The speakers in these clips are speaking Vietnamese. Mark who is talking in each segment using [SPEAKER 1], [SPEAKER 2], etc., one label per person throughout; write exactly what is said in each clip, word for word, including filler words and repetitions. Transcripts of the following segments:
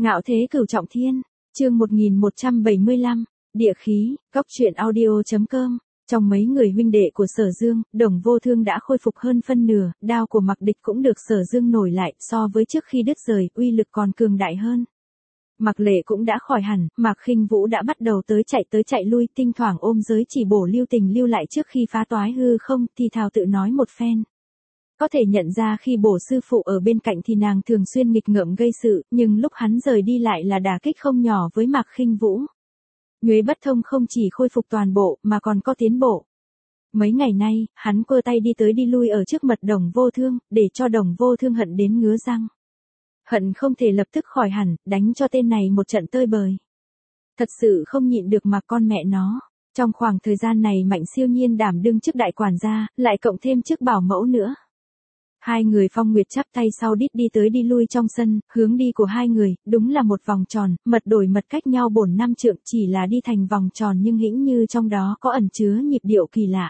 [SPEAKER 1] Ngạo thế cửu trọng thiên, chương một nghìn một trăm bảy mươi lăm, địa khí, góc truyện audio chấm com. Trong mấy người huynh đệ của Sở Dương, Đồng Vô Thương đã khôi phục hơn phân nửa, đao của Mạc Địch cũng được Sở Dương nổi lại, so với trước khi đứt rời, uy lực còn cường đại hơn. Mạc Lệ cũng đã khỏi hẳn, Mạc Khinh Vũ đã bắt đầu tới chạy tới chạy lui, tinh thoảng ôm giới chỉ bổ lưu tình lưu lại trước khi phá toái hư không, thì thào tự nói một phen. Có thể nhận ra khi bổ sư phụ ở bên cạnh thì nàng thường xuyên nghịch ngợm gây sự, nhưng lúc hắn rời đi lại là đả kích không nhỏ với Mạc Khinh Vũ. Nhuế Bất Thông không chỉ khôi phục toàn bộ mà còn có tiến bộ. Mấy ngày nay, hắn quơ tay đi tới đi lui ở trước mặt Đồng Vô Thương, để cho Đồng Vô Thương hận đến ngứa răng. Hận không thể lập tức khỏi hẳn, đánh cho tên này một trận tơi bời. Thật sự không nhịn được mà con mẹ nó. Trong khoảng thời gian này Mạnh Siêu Nhiên đảm đương chức đại quản gia, lại cộng thêm chức bảo mẫu nữa. Hai người Phong Nguyệt chắp tay sau đít đi tới đi lui trong sân, hướng đi của hai người, đúng là một vòng tròn, mật đổi mật cách nhau bổn năm trượng, chỉ là đi thành vòng tròn nhưng hĩnh như trong đó có ẩn chứa nhịp điệu kỳ lạ.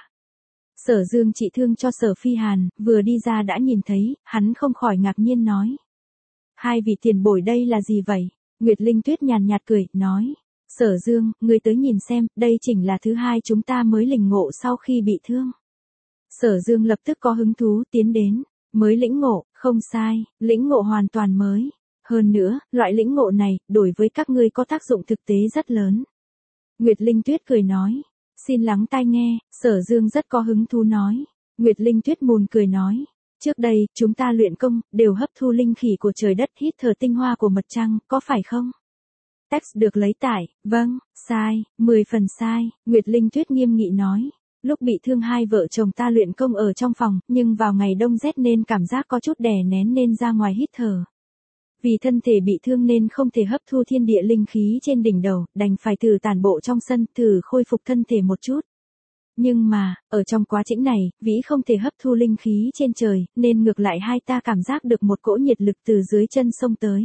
[SPEAKER 1] Sở Dương trị thương cho Sở Phi Hàn, vừa đi ra đã nhìn thấy, hắn không khỏi ngạc nhiên nói. Hai vị tiền bối đây là gì vậy? Nguyệt Linh Tuyết nhàn nhạt cười, nói. Sở Dương, ngươi tới nhìn xem, đây chỉnh là thứ hai chúng ta mới lĩnh ngộ sau khi bị thương. Sở Dương lập tức có hứng thú tiến đến. Mới lĩnh ngộ, không sai, lĩnh ngộ hoàn toàn mới. Hơn nữa, loại lĩnh ngộ này, đối với các ngươi có tác dụng thực tế rất lớn. Nguyệt Linh Tuyết cười nói. Xin lắng tai nghe, Sở Dương rất có hứng thú nói. Nguyệt Linh Tuyết mùn cười nói. Trước đây, chúng ta luyện công, đều hấp thu linh khí của trời đất, hít thở tinh hoa của mặt trăng, có phải không? Text được lấy tải, vâng, sai, mười phần sai, Nguyệt Linh Tuyết nghiêm nghị nói. Lúc bị thương hai vợ chồng ta luyện công ở trong phòng, nhưng vào ngày đông rét nên cảm giác có chút đè nén nên ra ngoài hít thở. Vì thân thể bị thương nên không thể hấp thu thiên địa linh khí trên đỉnh đầu, đành phải thử tản bộ trong sân, thử khôi phục thân thể một chút. Nhưng mà, ở trong quá trình này, Vĩ không thể hấp thu linh khí trên trời, nên ngược lại hai ta cảm giác được một cỗ nhiệt lực từ dưới chân sông tới.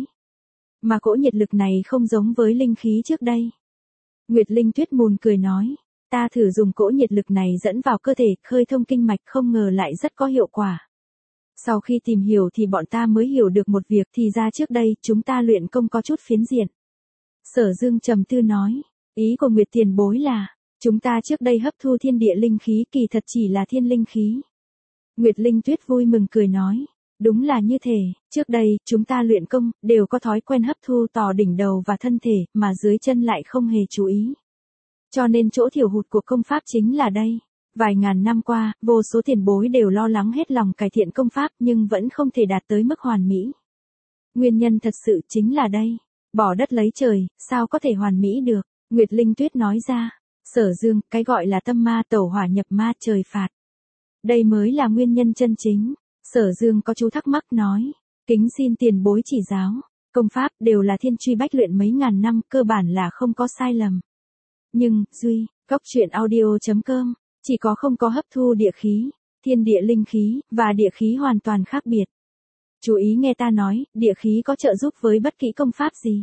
[SPEAKER 1] Mà cỗ nhiệt lực này không giống với linh khí trước đây. Nguyệt Linh Tuyết mùn cười nói. Ta thử dùng cỗ nhiệt lực này dẫn vào cơ thể, khơi thông kinh mạch, không ngờ lại rất có hiệu quả. Sau khi tìm hiểu thì bọn ta mới hiểu được một việc, thì ra trước đây chúng ta luyện công có chút phiến diện. Sở Dương trầm tư nói, ý của Nguyệt tiền bối là, chúng ta trước đây hấp thu thiên địa linh khí kỳ thật chỉ là thiên linh khí. Nguyệt Linh Tuyết vui mừng cười nói, đúng là như thế, trước đây chúng ta luyện công đều có thói quen hấp thu tỏ đỉnh đầu và thân thể, mà dưới chân lại không hề chú ý. Cho nên chỗ thiểu hụt của công pháp chính là đây. Vài ngàn năm qua, vô số tiền bối đều lo lắng hết lòng cải thiện công pháp nhưng vẫn không thể đạt tới mức hoàn mỹ. Nguyên nhân thật sự chính là đây. Bỏ đất lấy trời, sao có thể hoàn mỹ được? Nguyệt Linh Tuyết nói ra. Sở Dương, cái gọi là tâm ma tẩu hỏa nhập ma trời phạt. Đây mới là nguyên nhân chân chính. Sở Dương có chú thắc mắc nói. Kính xin tiền bối chỉ giáo. Công pháp đều là thiên truy bách luyện mấy ngàn năm, cơ bản là không có sai lầm. Nhưng, Duy, góc truyện audio chấm com, chỉ có không có hấp thu địa khí, thiên địa linh khí, và địa khí hoàn toàn khác biệt. Chú ý nghe ta nói, địa khí có trợ giúp với bất kỳ công pháp gì.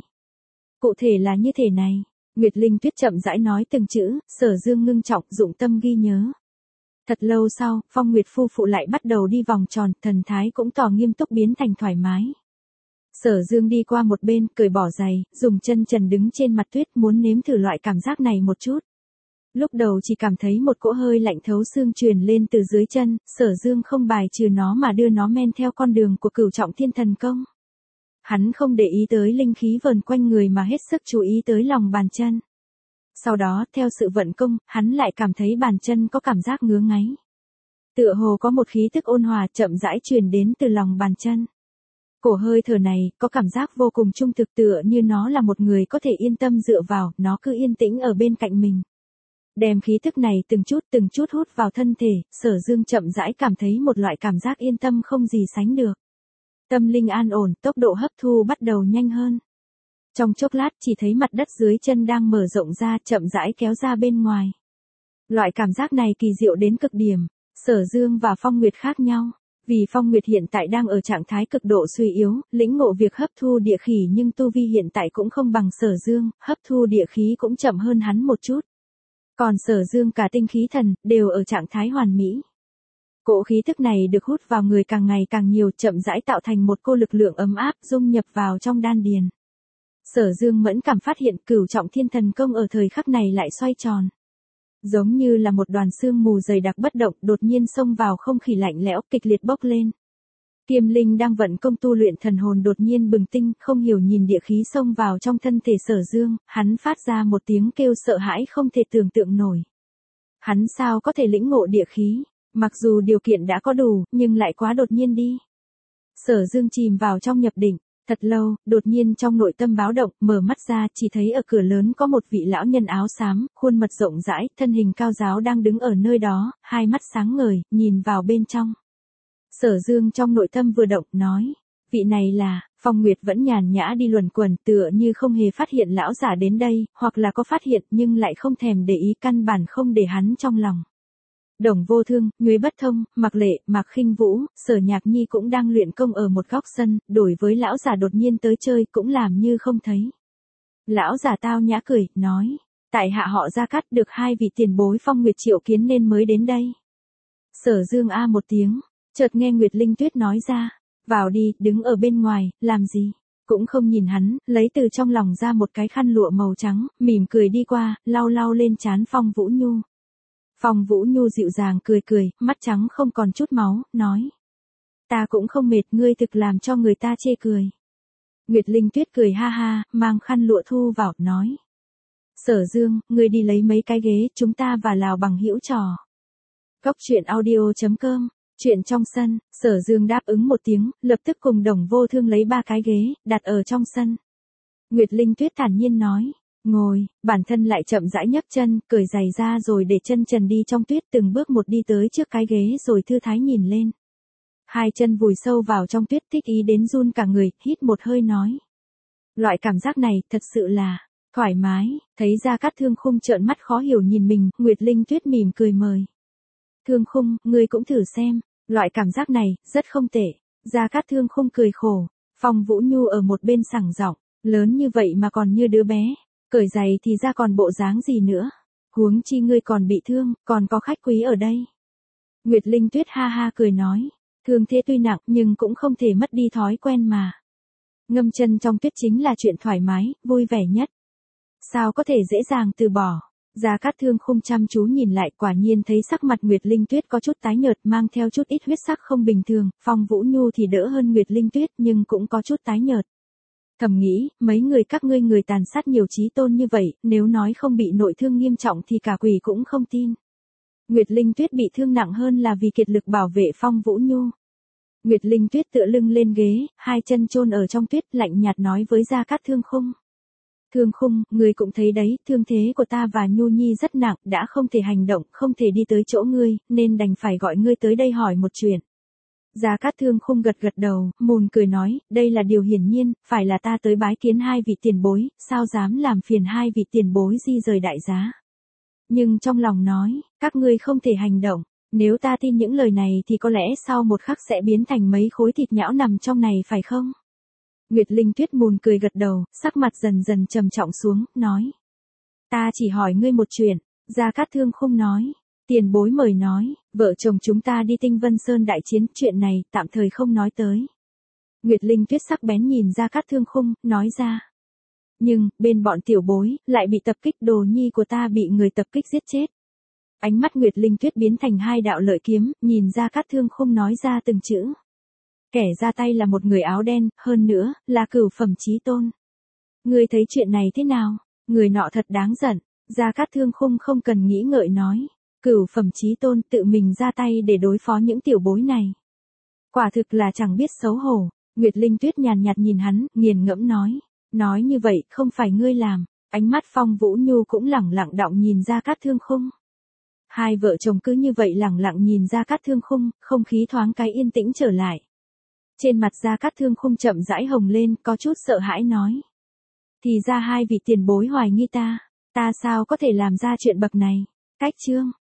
[SPEAKER 1] Cụ thể là như thế này, Nguyệt Linh Tuyết chậm rãi nói từng chữ, Sở Dương ngưng trọng, dụng tâm ghi nhớ. Thật lâu sau, Phong Nguyệt phu phụ lại bắt đầu đi vòng tròn, thần thái cũng tỏ nghiêm túc biến thành thoải mái. Sở Dương đi qua một bên, cởi bỏ giày, dùng chân trần đứng trên mặt tuyết, muốn nếm thử loại cảm giác này một chút. Lúc đầu chỉ cảm thấy một cỗ hơi lạnh thấu xương truyền lên từ dưới chân, Sở Dương không bài trừ nó mà đưa nó men theo con đường của cửu trọng thiên thần công. Hắn không để ý tới linh khí vờn quanh người mà hết sức chú ý tới lòng bàn chân. Sau đó, theo sự vận công, hắn lại cảm thấy bàn chân có cảm giác ngứa ngáy. Tựa hồ có một khí tức ôn hòa chậm rãi truyền đến từ lòng bàn chân. Cổ hơi thở này, có cảm giác vô cùng trung thực, tựa như nó là một người có thể yên tâm dựa vào, nó cứ yên tĩnh ở bên cạnh mình. Đem khí tức này từng chút từng chút hút vào thân thể, Sở Dương chậm rãi cảm thấy một loại cảm giác yên tâm không gì sánh được. Tâm linh an ổn, tốc độ hấp thu bắt đầu nhanh hơn. Trong chốc lát chỉ thấy mặt đất dưới chân đang mở rộng ra, chậm rãi kéo ra bên ngoài. Loại cảm giác này kỳ diệu đến cực điểm. Sở Dương và Phong Nguyệt khác nhau. Vì Phong Nguyệt hiện tại đang ở trạng thái cực độ suy yếu, lĩnh ngộ việc hấp thu địa khí nhưng tu vi hiện tại cũng không bằng Sở Dương, hấp thu địa khí cũng chậm hơn hắn một chút. Còn Sở Dương cả tinh khí thần, đều ở trạng thái hoàn mỹ. Cỗ khí tức này được hút vào người càng ngày càng nhiều, chậm rãi tạo thành một cô lực lượng ấm áp dung nhập vào trong đan điền. Sở Dương mẫn cảm phát hiện Cửu Trọng Thiên Thần Công ở thời khắc này lại xoay tròn. Giống như là một đoàn sương mù dày đặc bất động đột nhiên xông vào không khí lạnh lẽo kịch liệt bốc lên. Kiêm Linh đang vận công tu luyện thần hồn đột nhiên bừng tinh, không hiểu nhìn địa khí xông vào trong thân thể Sở Dương, hắn phát ra một tiếng kêu sợ hãi không thể tưởng tượng nổi. Hắn sao có thể lĩnh ngộ địa khí, mặc dù điều kiện đã có đủ, nhưng lại quá đột nhiên đi. Sở Dương chìm vào trong nhập định, thật lâu, đột nhiên trong nội tâm báo động, mở mắt ra chỉ thấy ở cửa lớn có một vị lão nhân áo xám, khuôn mặt rộng rãi, thân hình cao giáo đang đứng ở nơi đó, hai mắt sáng ngời, nhìn vào bên trong. Sở Dương trong nội tâm vừa động, nói, vị này là, Phong Nguyệt vẫn nhàn nhã đi luẩn quẩn tựa như không hề phát hiện lão giả đến đây, hoặc là có phát hiện nhưng lại không thèm để ý căn bản không để hắn trong lòng. Đồng Vô Thương, Nhuế Bất Thông, Mạc Lệ, Mạc Khinh Vũ, Sở Nhạc Nhi cũng đang luyện công ở một góc sân, đối với lão giả đột nhiên tới chơi cũng làm như không thấy. Lão giả tao nhã cười, nói, tại hạ họ Gia Cát được hai vị tiền bối Phong Nguyệt triệu kiến nên mới đến đây. Sở Dương a một tiếng, chợt nghe Nguyệt Linh Tuyết nói ra, vào đi, đứng ở bên ngoài, làm gì? Cũng không nhìn hắn, lấy từ trong lòng ra một cái khăn lụa màu trắng, mỉm cười đi qua, lau lau lên trán Phong Vũ Nhu. Phong Vũ Nhu dịu dàng cười cười, mắt trắng không còn chút máu, nói. Ta cũng không mệt, ngươi thực làm cho người ta chê cười. Nguyệt Linh Tuyết cười ha ha, mang khăn lụa thu vào, nói. Sở Dương, ngươi đi lấy mấy cái ghế, chúng ta và Lào bằng hữu trò. Góc truyện audio chấm com, chuyện trong sân, Sở Dương đáp ứng một tiếng, lập tức cùng Đồng Vô Thương lấy ba cái ghế, đặt ở trong sân. Nguyệt Linh Tuyết thản nhiên nói. Ngồi, bản thân lại chậm rãi nhấc chân, cởi giày ra rồi để chân trần đi trong tuyết từng bước một đi tới trước cái ghế rồi thư thái nhìn lên. Hai chân vùi sâu vào trong tuyết thích ý đến run cả người, hít một hơi nói. Loại cảm giác này thật sự là thoải mái, thấy Gia Cát Thương Khung trợn mắt khó hiểu nhìn mình, Nguyệt Linh Tuyết mỉm cười mời. Thương Khung, ngươi cũng thử xem, loại cảm giác này, rất không tệ. Gia Cát Thương Khung cười khổ, Phong Vũ Nhu ở một bên sảng giọng, lớn như vậy mà còn như đứa bé. Cởi giày thì ra còn bộ dáng gì nữa. Huống chi ngươi còn bị thương, còn có khách quý ở đây. Nguyệt Linh Tuyết ha ha cười nói. Thương thế tuy nặng nhưng cũng không thể mất đi thói quen mà. Ngâm chân trong tuyết chính là chuyện thoải mái, vui vẻ nhất. Sao có thể dễ dàng từ bỏ. Gia Cát Thương Khung chăm chú nhìn lại, quả nhiên thấy sắc mặt Nguyệt Linh Tuyết có chút tái nhợt, mang theo chút ít huyết sắc không bình thường. Phong Vũ Nhu thì đỡ hơn Nguyệt Linh Tuyết nhưng cũng có chút tái nhợt. Thầm nghĩ, mấy người các ngươi người tàn sát nhiều chí tôn như vậy, nếu nói không bị nội thương nghiêm trọng thì cả quỷ cũng không tin. Nguyệt Linh Tuyết bị thương nặng hơn là vì kiệt lực bảo vệ Phong Vũ Nhu. Nguyệt Linh Tuyết tựa lưng lên ghế, hai chân chôn ở trong tuyết, lạnh nhạt nói với Gia Cát Thương Khung. Thương Khung, ngươi cũng thấy đấy, thương thế của ta và Nhu Nhi rất nặng, đã không thể hành động, không thể đi tới chỗ ngươi, nên đành phải gọi ngươi tới đây hỏi một chuyện. Gia Cát Thương Khung gật gật đầu, mùn cười nói, đây là điều hiển nhiên, phải là ta tới bái kiến hai vị tiền bối, sao dám làm phiền hai vị tiền bối di rời đại giá. Nhưng trong lòng nói, các ngươi không thể hành động, nếu ta tin những lời này thì có lẽ sau một khắc sẽ biến thành mấy khối thịt nhão nằm trong này phải không? Nguyệt Linh Tuyết mùn cười gật đầu, sắc mặt dần dần trầm trọng xuống, nói. Ta chỉ hỏi ngươi một chuyện, Gia Cát Thương Khung nói. Tiền bối mời nói, vợ chồng chúng ta đi Tinh Vân Sơn đại chiến, chuyện này tạm thời không nói tới. Nguyệt Linh Tuyết sắc bén nhìn Gia Cát Thương Khung, nói ra. Nhưng, bên bọn tiểu bối, lại bị tập kích, đồ nhi của ta bị người tập kích giết chết. Ánh mắt Nguyệt Linh Tuyết biến thành hai đạo lợi kiếm, nhìn Gia Cát Thương Khung nói ra từng chữ. Kẻ ra tay là một người áo đen, hơn nữa, là cửu phẩm chí tôn. Ngươi thấy chuyện này thế nào? Người nọ thật đáng giận. Gia Cát Thương Khung không cần nghĩ ngợi nói. Cửu phẩm chí tôn tự mình ra tay để đối phó những tiểu bối này. Quả thực là chẳng biết xấu hổ. Nguyệt Linh Tuyết nhàn nhạt nhìn hắn, nghiền ngẫm nói. Nói như vậy, không phải ngươi làm. Ánh mắt Phong Vũ Nhu cũng lẳng lặng đọng nhìn Gia Cát Thương Khung. Hai vợ chồng cứ như vậy lẳng lặng nhìn Gia Cát Thương Khung, không khí thoáng cái yên tĩnh trở lại. Trên mặt Gia Cát Thương Khung chậm rãi hồng lên, có chút sợ hãi nói. Thì ra hai vị tiền bối hoài nghi ta, ta sao có thể làm ra chuyện bậc này. Cách chương